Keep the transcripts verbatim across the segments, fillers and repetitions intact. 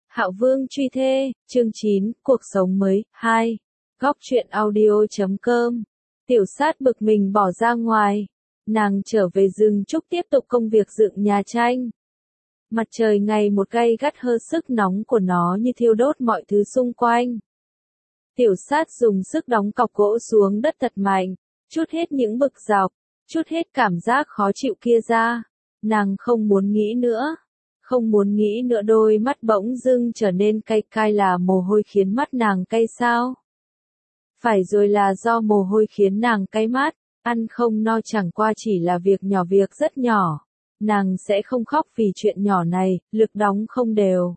Hạo Vương truy thê, chương chín, cuộc sống mới, hai. Góc truyện audio chấm com. Tiểu sát bực mình bỏ ra ngoài. Nàng trở về rừng trúc tiếp tục công việc dựng nhà tranh. Mặt trời ngày một gay gắt hơn sức nóng của nó như thiêu đốt mọi thứ xung quanh. Tiểu sát dùng sức đóng cọc gỗ xuống đất thật mạnh, chút hết những bực dọc, chút hết cảm giác khó chịu kia ra. Nàng không muốn nghĩ nữa. Không muốn nghĩ nữa đôi mắt bỗng dưng trở nên cay cay là mồ hôi khiến mắt nàng cay sao? Phải rồi là do mồ hôi khiến nàng cay mắt, ăn không no chẳng qua chỉ là việc nhỏ việc rất nhỏ. Nàng sẽ không khóc vì chuyện nhỏ này, lực đóng không đều.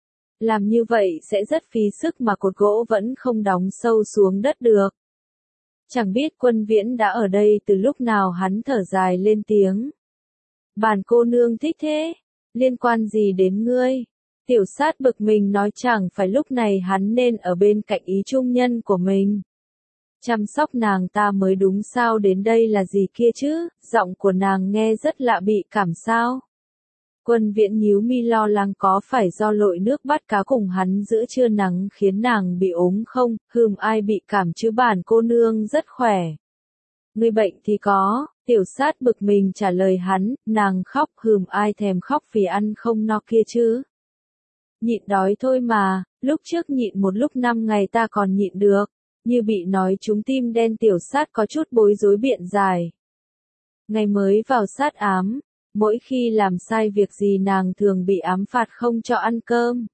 Làm như vậy sẽ rất phí sức mà cột gỗ vẫn không đóng sâu xuống đất được. Chẳng biết Quân Viễn đã ở đây từ lúc nào hắn thở dài lên tiếng. Bản cô nương thích thế. Liên quan gì đến ngươi? Tiểu sát bực mình nói chẳng phải lúc này hắn nên ở bên cạnh ý trung nhân của mình. Chăm sóc nàng ta mới đúng sao, đến đây là gì kia chứ? Giọng của nàng nghe rất lạ, bị cảm sao? Quân Viễn nhíu mi lo lắng có phải do lội nước bắt cá cùng hắn giữa trưa nắng khiến nàng bị ốm không? Hừm, ai bị cảm chứ, bản cô nương rất khỏe. Ngươi bệnh thì có. Tiểu sát bực mình trả lời hắn, nàng khóc, hừm, ai thèm khóc vì ăn không no kia chứ. Nhịn đói thôi mà, lúc trước nhịn một lúc năm ngày ta còn nhịn được, như bị nói trúng tim đen. Tiểu sát có chút bối rối biện giải. Ngày mới vào sát ám, mỗi khi làm sai việc gì nàng thường bị ám phạt không cho ăn cơm.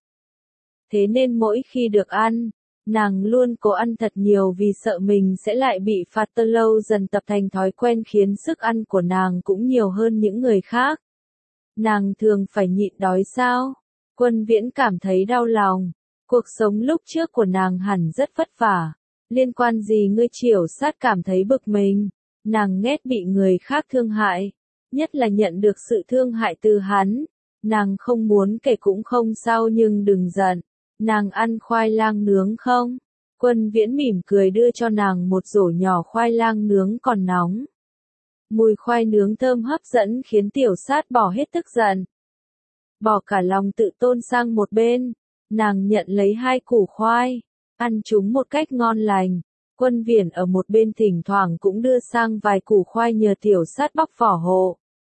Thế nên mỗi khi được ăn, nàng luôn cố ăn thật nhiều vì sợ mình sẽ lại bị phạt. Tơ lâu dần tập thành thói quen khiến sức ăn của nàng cũng nhiều hơn những người khác. Nàng thường phải nhịn đói sao? Quân Viễn cảm thấy đau lòng. Cuộc sống lúc trước của nàng hẳn rất vất vả. Liên quan gì ngươi? Triểu sát cảm thấy bực mình. Nàng ghét bị người khác thương hại. Nhất là nhận được sự thương hại từ hắn. Nàng không muốn kể cũng không sao, nhưng đừng giận. Nàng ăn khoai lang nướng không? Quân Viễn mỉm cười đưa cho nàng một rổ nhỏ khoai lang nướng còn nóng. Mùi khoai nướng thơm hấp dẫn khiến tiểu sát bỏ hết tức giận. Bỏ cả lòng tự tôn sang một bên, nàng nhận lấy hai củ khoai, ăn chúng một cách ngon lành. Quân Viễn ở một bên thỉnh thoảng cũng đưa sang vài củ khoai nhờ tiểu sát bóc vỏ hộ.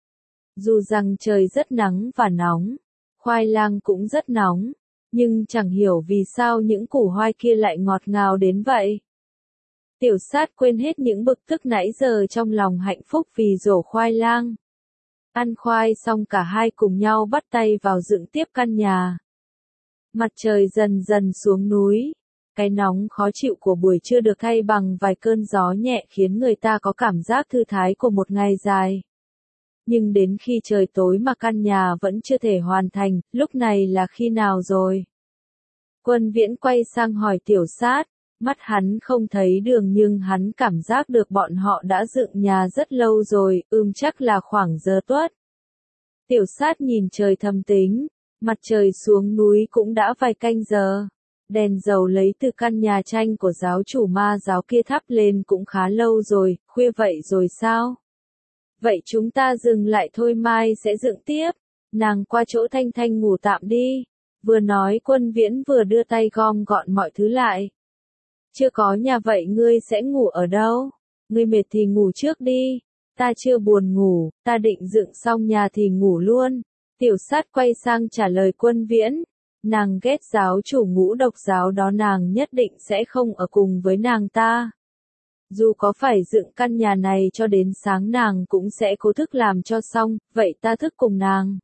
Dù rằng trời rất nắng và nóng, khoai lang cũng rất nóng. Nhưng chẳng hiểu vì sao những củ khoai kia lại ngọt ngào đến vậy. Tiểu sát quên hết những bực tức nãy giờ trong lòng hạnh phúc vì rổ khoai lang. Ăn khoai xong cả hai cùng nhau bắt tay vào dựng tiếp căn nhà. Mặt trời dần dần xuống núi. Cái nóng khó chịu của buổi trưa được thay bằng vài cơn gió nhẹ khiến người ta có cảm giác thư thái của một ngày dài. Nhưng đến khi trời tối mà căn nhà vẫn chưa thể hoàn thành, lúc này là khi nào rồi? Quân Viễn quay sang hỏi tiểu sát, mắt hắn không thấy đường nhưng hắn cảm giác được bọn họ đã dựng nhà rất lâu rồi, ưm chắc là khoảng giờ tuất. Tiểu sát nhìn trời thầm tính, mặt trời xuống núi cũng đã vài canh giờ. Đèn dầu lấy từ căn nhà tranh của giáo chủ ma giáo kia thắp lên cũng khá lâu rồi, khuya vậy rồi sao? Vậy chúng ta dừng lại thôi, mai sẽ dựng tiếp. Nàng qua chỗ Thanh Thanh ngủ tạm đi. Vừa nói Quân Viễn vừa đưa tay gom gọn mọi thứ lại. Chưa có nhà vậy ngươi sẽ ngủ ở đâu? Ngươi mệt thì ngủ trước đi. Ta chưa buồn ngủ, ta định dựng xong nhà thì ngủ luôn. Tiểu sát quay sang trả lời Quân Viễn. Nàng ghét giáo chủ ngũ độc giáo đó, nàng nhất định sẽ không ở cùng với nàng ta. Dù có phải dựng căn nhà này cho đến sáng nàng cũng sẽ cố thức làm cho xong, vậy ta thức cùng nàng.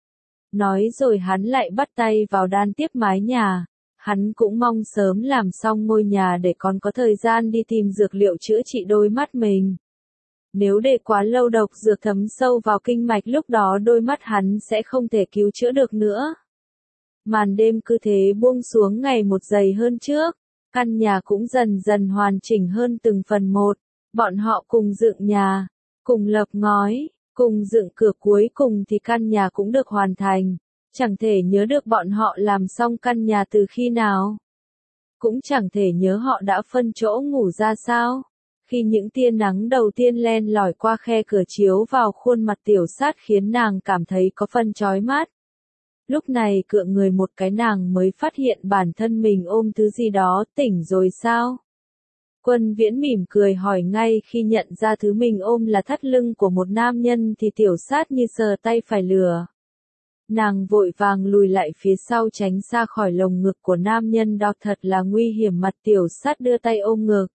Nói rồi hắn lại bắt tay vào đan tiếp mái nhà. Hắn cũng mong sớm làm xong ngôi nhà để còn có thời gian đi tìm dược liệu chữa trị đôi mắt mình. Nếu để quá lâu độc dược thấm sâu vào kinh mạch, lúc đó đôi mắt hắn sẽ không thể cứu chữa được nữa. Màn đêm cứ thế buông xuống ngày một dày hơn trước. Căn nhà cũng dần dần hoàn chỉnh hơn từng phần một. Bọn họ cùng dựng nhà, cùng lợp ngói, cùng dựng cửa, cuối cùng thì căn nhà cũng được hoàn thành. Chẳng thể nhớ được bọn họ làm xong căn nhà từ khi nào. Cũng chẳng thể nhớ họ đã phân chỗ ngủ ra sao. Khi những tia nắng đầu tiên len lỏi qua khe cửa chiếu vào khuôn mặt tiểu sát khiến nàng cảm thấy có phần chói mắt. Lúc này cựa người một cái nàng mới phát hiện bản thân mình ôm thứ gì đó, tỉnh rồi sao? Quân Viễn mỉm cười hỏi ngay khi nhận ra thứ mình ôm là thắt lưng của một nam nhân thì tiểu sát như sờ tay phải lừa. Nàng vội vàng lùi lại phía sau tránh xa khỏi lồng ngực của nam nhân đó, thật là nguy hiểm. Mặt tiểu sát đưa tay ôm ngực,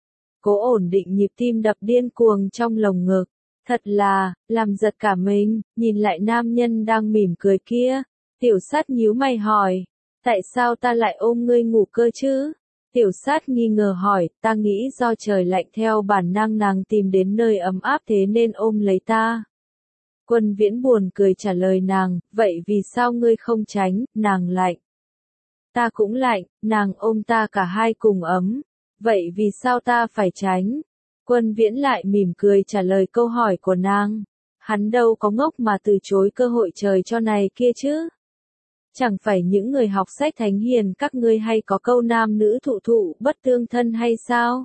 cố ổn định nhịp tim đập điên cuồng trong lồng ngực. Thật là, làm giật cả mình, nhìn lại nam nhân đang mỉm cười kia. Tiểu sát nhíu mày hỏi, tại sao ta lại ôm ngươi ngủ cơ chứ? Tiểu sát nghi ngờ hỏi, ta nghĩ do trời lạnh theo bản năng nàng tìm đến nơi ấm áp thế nên ôm lấy ta. Quân Viễn buồn cười trả lời nàng, vậy vì sao ngươi không tránh, nàng lạnh. Ta cũng lạnh, nàng ôm ta cả hai cùng ấm. Vậy vì sao ta phải tránh? Quân Viễn lại mỉm cười trả lời câu hỏi của nàng. Hắn đâu có ngốc mà từ chối cơ hội trời cho này kia chứ. Chẳng phải những người học sách thánh hiền các ngươi hay có câu nam nữ thụ thụ bất tương thân hay sao?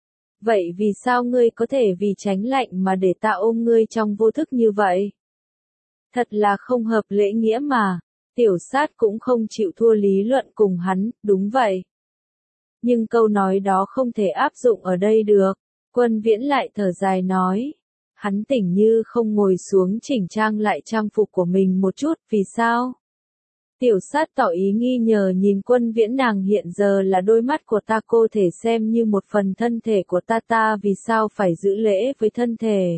Vậy vì sao ngươi có thể vì tránh lạnh mà để ta ôm ngươi trong vô thức như vậy? Thật là không hợp lễ nghĩa mà. Tiểu sát cũng không chịu thua lý luận cùng hắn, đúng vậy. Nhưng câu nói đó không thể áp dụng ở đây được. Quân Viễn lại thở dài nói. Hắn tỉnh như không ngồi xuống chỉnh trang lại trang phục của mình một chút, vì sao? Tiểu sát tỏ ý nghi nhờ nhìn Quân Viễn, nàng hiện giờ là đôi mắt của ta, cô thể xem như một phần thân thể của ta, ta vì sao phải giữ lễ với thân thể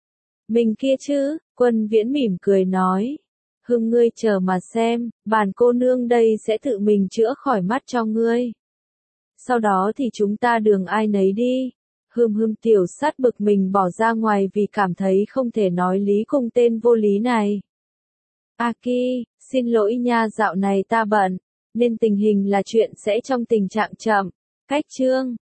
mình kia chứ? Quân Viễn mỉm cười nói. Hưng ngươi chờ mà xem, bản cô nương đây sẽ tự mình chữa khỏi mắt cho ngươi. Sau đó thì chúng ta đường ai nấy đi. Hừm hừm, tiểu sát bực mình bỏ ra ngoài vì cảm thấy không thể nói lý cùng tên vô lý này. Aki, xin lỗi nha, dạo này ta bận, nên tình hình là chuyện sẽ trong tình trạng chậm. Cách chương